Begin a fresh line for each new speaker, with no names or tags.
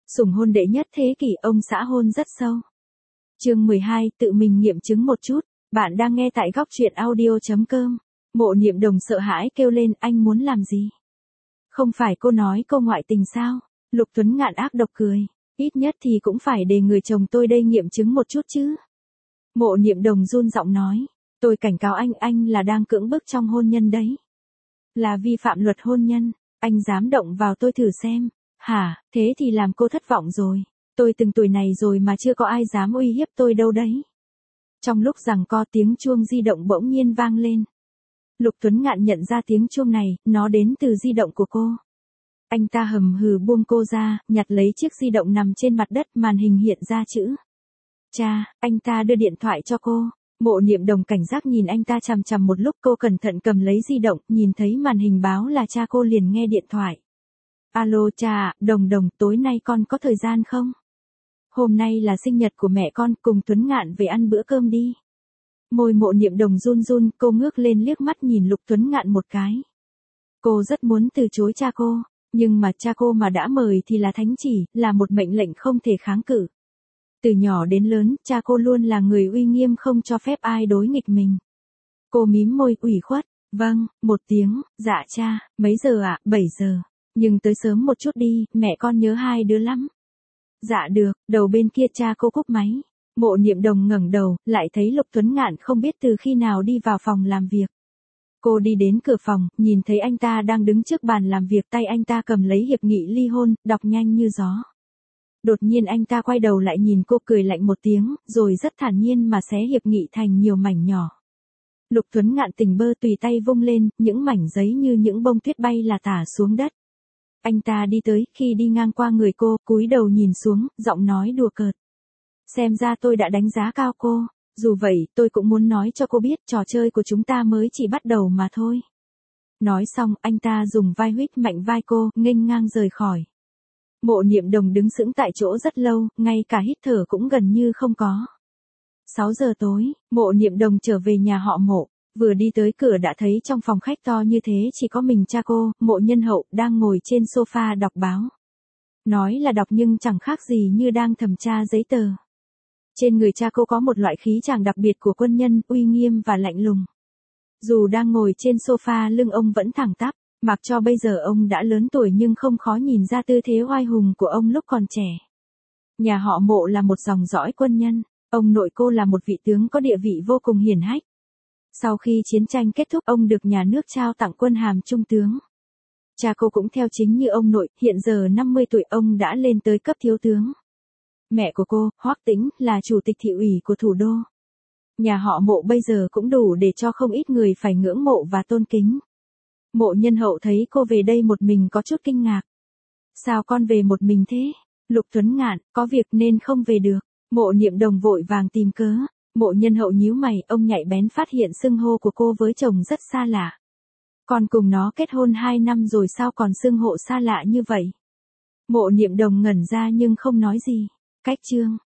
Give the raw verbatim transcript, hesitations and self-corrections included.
Sủng hôn đệ nhất thế kỷ, ông xã hôn rất sâu. Chương mười hai, tự mình nghiệm chứng một chút. Bạn đang nghe tại góc truyện audio chấm com. Mộ Niệm Đồng sợ hãi kêu lên, anh muốn làm gì? Không phải cô nói cô ngoại tình sao? Lục Tuấn Ngạn ác độc cười. Ít nhất thì cũng phải để người chồng tôi đây nghiệm chứng một chút chứ. Mộ Niệm Đồng run giọng nói. Tôi cảnh cáo anh, anh là đang cưỡng bức trong hôn nhân đấy. Là vi phạm luật hôn nhân. Anh dám động vào tôi thử xem. Hả, thế thì làm cô thất vọng rồi. Tôi từng tuổi này rồi mà chưa có ai dám uy hiếp tôi đâu đấy. Trong lúc giằng co, tiếng chuông di động bỗng nhiên vang lên. Lục Tuấn Ngạn nhận ra tiếng chuông này, nó đến từ di động của cô. Anh ta hầm hừ buông cô ra, nhặt lấy chiếc di động nằm trên mặt đất, màn hình hiện ra chữ. Cha, anh ta đưa điện thoại cho cô. Mộ Niệm Đồng cảnh giác nhìn anh ta chằm chằm một lúc, cô cẩn thận cầm lấy di động, nhìn thấy màn hình báo là cha cô liền nghe điện thoại. Alo cha, Đồng Đồng, tối nay con có thời gian không? Hôm nay là sinh nhật của mẹ con, cùng Tuấn Ngạn về ăn bữa cơm đi. Môi Mộ Niệm Đồng run run, cô ngước lên liếc mắt nhìn Lục Tuấn Ngạn một cái. Cô rất muốn từ chối cha cô, nhưng mà cha cô mà đã mời thì là thánh chỉ, là một mệnh lệnh không thể kháng cự. Từ nhỏ đến lớn, cha cô luôn là người uy nghiêm, không cho phép ai đối nghịch mình. Cô mím môi ủy khuất, vâng, một tiếng, dạ cha, mấy giờ ạ, à? bảy giờ. Nhưng tới sớm một chút đi, mẹ con nhớ hai đứa lắm. Dạ được, đầu bên kia cha cô cúp máy. Mộ Niệm Đồng ngẩng đầu, lại thấy Lục Tuấn Ngạn không biết từ khi nào đi vào phòng làm việc. Cô đi đến cửa phòng, nhìn thấy anh ta đang đứng trước bàn làm việc, tay anh ta cầm lấy hiệp nghị ly hôn, đọc nhanh như gió. Đột nhiên anh ta quay đầu lại nhìn cô, cười lạnh một tiếng, rồi rất thản nhiên mà xé hiệp nghị thành nhiều mảnh nhỏ. Lục Tuấn Ngạn tỉnh bơ, tùy tay vung lên, những mảnh giấy như những bông tuyết bay là tả xuống đất. Anh ta đi tới, khi đi ngang qua người cô, cúi đầu nhìn xuống, giọng nói đùa cợt. Xem ra tôi đã đánh giá cao cô, dù vậy, tôi cũng muốn nói cho cô biết trò chơi của chúng ta mới chỉ bắt đầu mà thôi. Nói xong, anh ta dùng vai huýt mạnh vai cô, nghênh ngang rời khỏi. Mộ Niệm Đồng đứng sững tại chỗ rất lâu, ngay cả hít thở cũng gần như không có. sáu giờ tối, Mộ Niệm Đồng trở về nhà họ Mộ. Vừa đi tới cửa đã thấy trong phòng khách to như thế chỉ có mình cha cô, Mộ Nhân Hậu, đang ngồi trên sofa đọc báo. Nói là đọc nhưng chẳng khác gì như đang thẩm tra giấy tờ. Trên người cha cô có một loại khí chàng đặc biệt của quân nhân, uy nghiêm và lạnh lùng. Dù đang ngồi trên sofa, lưng ông vẫn thẳng tắp, mặc cho bây giờ ông đã lớn tuổi nhưng không khó nhìn ra tư thế oai hùng của ông lúc còn trẻ. Nhà họ Mộ là một dòng dõi quân nhân, ông nội cô là một vị tướng có địa vị vô cùng hiển hách. Sau khi chiến tranh kết thúc, ông được nhà nước trao tặng quân hàm trung tướng. Cha cô cũng theo chính như ông nội, hiện giờ năm mươi tuổi ông đã lên tới cấp thiếu tướng. Mẹ của cô, Hoắc Tĩnh, là chủ tịch thị ủy của thủ đô. Nhà họ Mộ bây giờ cũng đủ để cho không ít người phải ngưỡng mộ và tôn kính. Mộ Nhân Hậu thấy cô về đây một mình có chút kinh ngạc. Sao con về một mình thế? Lục Tuấn Ngạn, có việc nên không về được. Mộ Niệm Đồng vội vàng tìm cớ. Mộ Nhân Hậu nhíu mày, ông nhạy bén phát hiện xưng hô của cô với chồng rất xa lạ. Con cùng nó kết hôn hai năm rồi sao còn xưng hô xa lạ như vậy? Mộ Niệm Đồng ngẩn ra nhưng không nói gì. Cách chương.